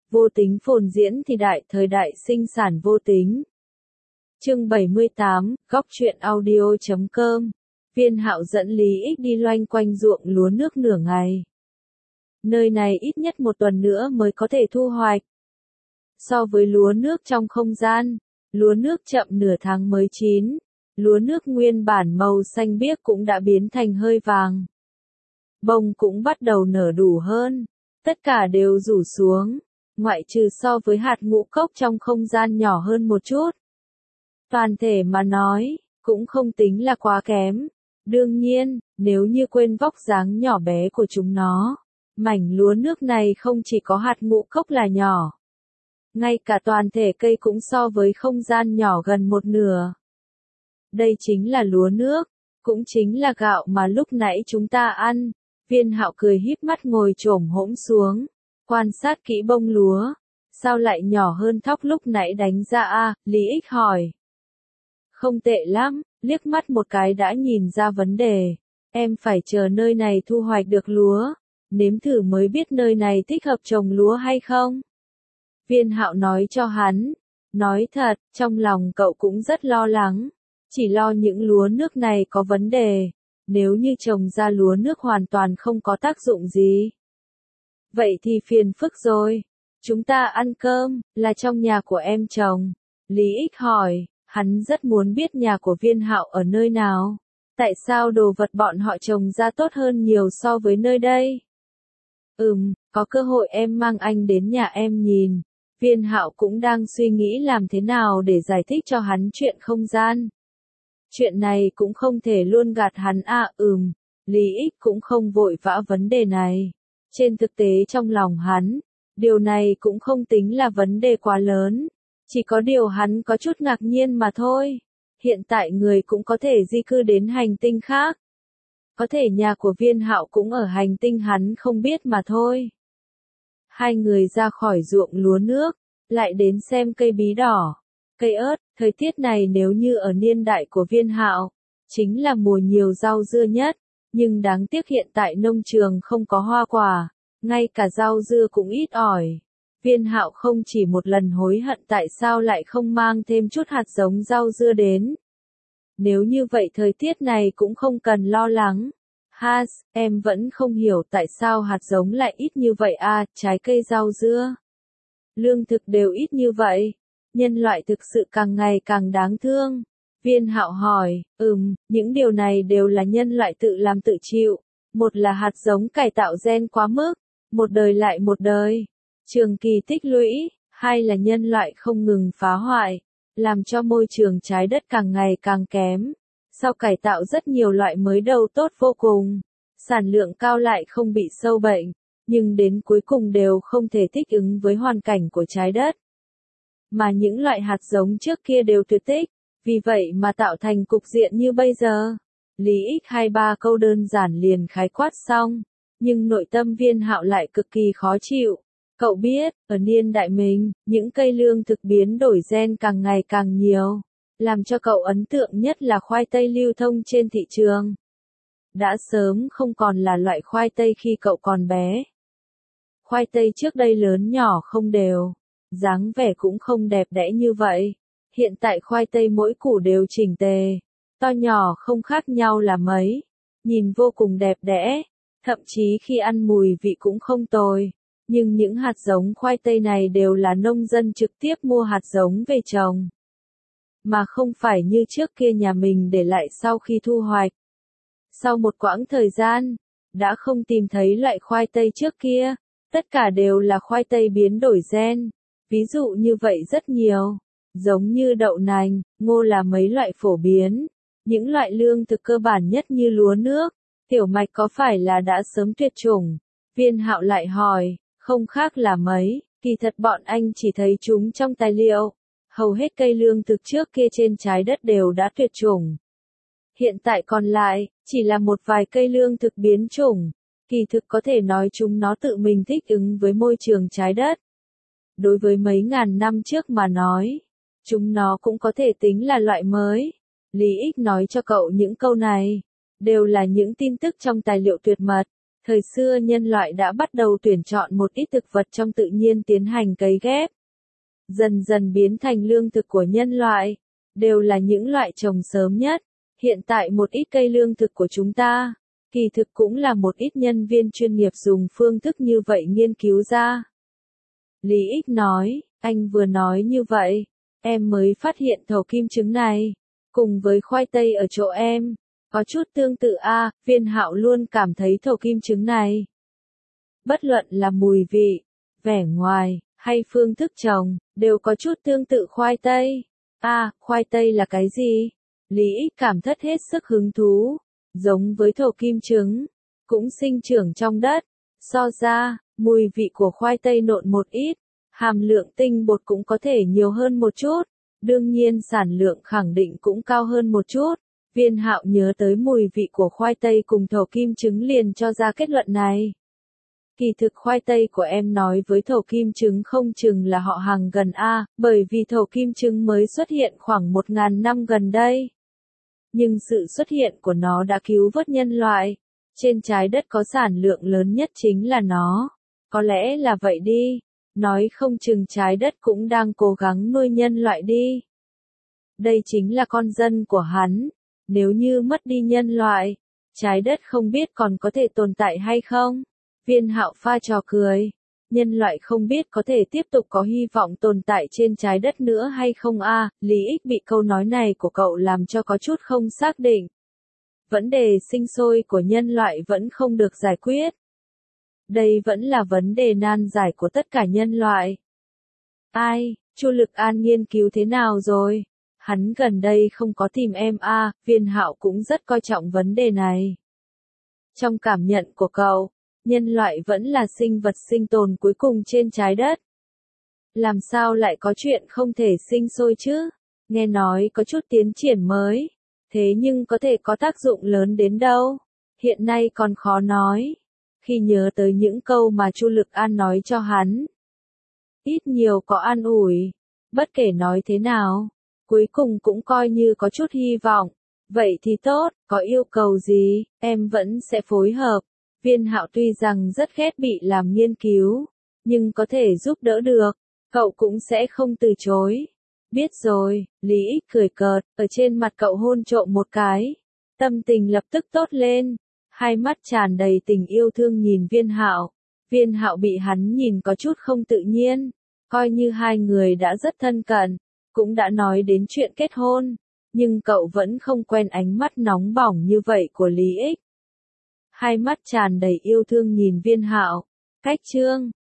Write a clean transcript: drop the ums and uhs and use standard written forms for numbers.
Vô tính phồn diễn thì đại thời đại sinh sản vô tính. Chương 78, góc truyện audio.com. Viên Hạo dẫn Lý Ích đi loanh quanh ruộng lúa nước nửa ngày. Nơi này ít nhất một tuần nữa mới có thể thu hoạch. So với lúa nước trong không gian, lúa nước chậm nửa tháng mới chín, lúa nước nguyên bản màu xanh biếc cũng đã biến thành hơi vàng. Bông cũng bắt đầu nở đủ hơn, tất cả đều rủ xuống, ngoại trừ so với hạt ngũ cốc trong không gian nhỏ hơn một chút. Toàn thể mà nói, cũng không tính là quá kém. Đương nhiên, nếu như quên vóc dáng nhỏ bé của chúng nó, mảnh lúa nước này không chỉ có hạt ngũ cốc là nhỏ. Ngay cả toàn thể cây cũng so với không gian nhỏ gần một nửa. Đây chính là lúa nước, cũng chính là gạo mà lúc nãy chúng ta ăn. Viên Hạo cười híp mắt ngồi chổm hổm xuống, quan sát kỹ bông lúa. Sao lại nhỏ hơn thóc lúc nãy đánh ra a? Lý Ích hỏi. Không tệ lắm, liếc mắt một cái đã nhìn ra vấn đề. Em phải chờ nơi này thu hoạch được lúa, nếm thử mới biết nơi này thích hợp trồng lúa hay không. Viên Hạo nói cho hắn. Nói thật, trong lòng cậu cũng rất lo lắng. Chỉ lo những lúa nước này có vấn đề. Nếu như trồng ra lúa nước hoàn toàn không có tác dụng gì, vậy thì phiền phức rồi. Chúng ta ăn cơm, là trong nhà của em trồng. Lý Ích hỏi, hắn rất muốn biết nhà của Viên Hạo ở nơi nào. Tại sao đồ vật bọn họ trồng ra tốt hơn nhiều so với nơi đây? Có cơ hội em mang anh đến nhà em nhìn. Viên Hạo cũng đang suy nghĩ làm thế nào để giải thích cho hắn chuyện không gian. Chuyện này cũng không thể luôn gạt hắn Lý Ích cũng không vội vã vấn đề này. Trên thực tế trong lòng hắn, điều này cũng không tính là vấn đề quá lớn. Chỉ có điều hắn có chút ngạc nhiên mà thôi. Hiện tại người cũng có thể di cư đến hành tinh khác. Có thể nhà của Viên Hạo cũng ở hành tinh hắn không biết mà thôi. Hai người ra khỏi ruộng lúa nước, lại đến xem cây bí đỏ, cây ớt. Thời tiết này nếu như ở niên đại của Viên Hạo, chính là mùa nhiều rau dưa nhất. Nhưng đáng tiếc hiện tại nông trường không có hoa quả, ngay cả rau dưa cũng ít ỏi. Viên Hạo không chỉ một lần hối hận tại sao lại không mang thêm chút hạt giống rau dưa đến. Nếu như vậy thời tiết này cũng không cần lo lắng. Em vẫn không hiểu tại sao hạt giống lại ít như vậy trái cây rau dưa. Lương thực đều ít như vậy. Nhân loại thực sự càng ngày càng đáng thương. Viên Hạo hỏi, những điều này đều là nhân loại tự làm tự chịu. Một là hạt giống cải tạo gen quá mức, một đời lại một đời, trường kỳ tích lũy. Hai là nhân loại không ngừng phá hoại, làm cho môi trường trái đất càng ngày càng kém. Sau cải tạo rất nhiều loại mới đầu tốt vô cùng, sản lượng cao lại không bị sâu bệnh, nhưng đến cuối cùng đều không thể thích ứng với hoàn cảnh của trái đất. Mà những loại hạt giống trước kia đều tuyệt tích, vì vậy mà tạo thành cục diện như bây giờ. Lý Ích 2-3 câu đơn giản liền khái quát xong, nhưng nội tâm Viên Hạo lại cực kỳ khó chịu. Cậu biết, ở niên đại mình, những cây lương thực biến đổi gen càng ngày càng nhiều. Làm cho cậu ấn tượng nhất là khoai tây lưu thông trên thị trường. Đã sớm không còn là loại khoai tây khi cậu còn bé. Khoai tây trước đây lớn nhỏ không đều, dáng vẻ cũng không đẹp đẽ như vậy. Hiện tại khoai tây mỗi củ đều chỉnh tề, to nhỏ không khác nhau là mấy, nhìn vô cùng đẹp đẽ, thậm chí khi ăn mùi vị cũng không tồi. Nhưng những hạt giống khoai tây này đều là nông dân trực tiếp mua hạt giống về trồng, mà không phải như trước kia nhà mình để lại sau khi thu hoạch. Sau một quãng thời gian, đã không tìm thấy loại khoai tây trước kia, tất cả đều là khoai tây biến đổi gen. Ví dụ như vậy rất nhiều, giống như đậu nành, ngô là mấy loại phổ biến. Những loại lương thực cơ bản nhất như lúa nước, tiểu mạch có phải là đã sớm tuyệt chủng? Viên Hạo lại hỏi, không khác là mấy, kỳ thật bọn anh chỉ thấy chúng trong tài liệu. Hầu hết cây lương thực trước kia trên trái đất đều đã tuyệt chủng. Hiện tại còn lại, chỉ là một vài cây lương thực biến chủng. Kỳ thực có thể nói chúng nó tự mình thích ứng với môi trường trái đất. Đối với mấy ngàn năm trước mà nói, chúng nó cũng có thể tính là loại mới. Lý Ích nói cho cậu những câu này, đều là những tin tức trong tài liệu tuyệt mật. Thời xưa nhân loại đã bắt đầu tuyển chọn một ít thực vật trong tự nhiên tiến hành cấy ghép. Dần dần biến thành lương thực của nhân loại, đều là những loại trồng sớm nhất. Hiện tại một ít cây lương thực của chúng ta, kỳ thực cũng là một ít nhân viên chuyên nghiệp dùng phương thức như vậy nghiên cứu ra. Lý Ích nói, anh vừa nói như vậy, em mới phát hiện thầu kim trứng này, cùng với khoai tây ở chỗ em, có chút tương tự a. Viên Hạo luôn cảm thấy thầu kim trứng này, bất luận là mùi vị, vẻ ngoài, hay phương thức trồng, đều có chút tương tự khoai tây. Khoai tây là cái gì? Lý Ích cảm thất hết sức hứng thú, giống với thầu kim trứng, cũng sinh trưởng trong đất. So ra, mùi vị của khoai tây nộn một ít, hàm lượng tinh bột cũng có thể nhiều hơn một chút, đương nhiên sản lượng khẳng định cũng cao hơn một chút. Viên Hạo nhớ tới mùi vị của khoai tây cùng thầu kim trứng liền cho ra kết luận này. Kỳ thực khoai tây của em nói với thầu kim trứng không chừng là họ hàng gần bởi vì thầu kim trứng mới xuất hiện khoảng 1000 năm gần đây. Nhưng sự xuất hiện của nó đã cứu vớt nhân loại. Trên trái đất có sản lượng lớn nhất chính là nó. Có lẽ là vậy đi. Nói không chừng trái đất cũng đang cố gắng nuôi nhân loại đi. Đây chính là con dân của hắn. Nếu như mất đi nhân loại, trái đất không biết còn có thể tồn tại hay không? Viên Hạo pha trò cười. Nhân loại không biết có thể tiếp tục có hy vọng tồn tại trên trái đất nữa hay không Lý Ích bị câu nói này của cậu làm cho có chút không xác định. Vấn đề sinh sôi của nhân loại vẫn không được giải quyết. Đây vẫn là vấn đề nan giải của tất cả nhân loại. Chu Lực An nghiên cứu thế nào rồi? Hắn gần đây không có tìm em Viên Hạo cũng rất coi trọng vấn đề này. Trong cảm nhận của cậu, nhân loại vẫn là sinh vật sinh tồn cuối cùng trên trái đất. Làm sao lại có chuyện không thể sinh sôi chứ? Nghe nói có chút tiến triển mới. Thế nhưng có thể có tác dụng lớn đến đâu? Hiện nay còn khó nói. Khi nhớ tới những câu mà Chu Lực An nói cho hắn, ít nhiều có an ủi. Bất kể nói thế nào, cuối cùng cũng coi như có chút hy vọng. Vậy thì tốt, có yêu cầu gì, em vẫn sẽ phối hợp. Viên Hạo tuy rằng rất ghét bị làm nghiên cứu, nhưng có thể giúp đỡ được, cậu cũng sẽ không từ chối. Biết rồi, Lý Ích cười cợt, ở trên mặt cậu hôn trộm một cái. Tâm tình lập tức tốt lên, hai mắt tràn đầy tình yêu thương nhìn Viên Hạo. Viên Hạo bị hắn nhìn có chút không tự nhiên, coi như hai người đã rất thân cận, cũng đã nói đến chuyện kết hôn, nhưng cậu vẫn không quen ánh mắt nóng bỏng như vậy của Lý Ích. Hai mắt tràn đầy yêu thương nhìn Viên Hạo. Cách chương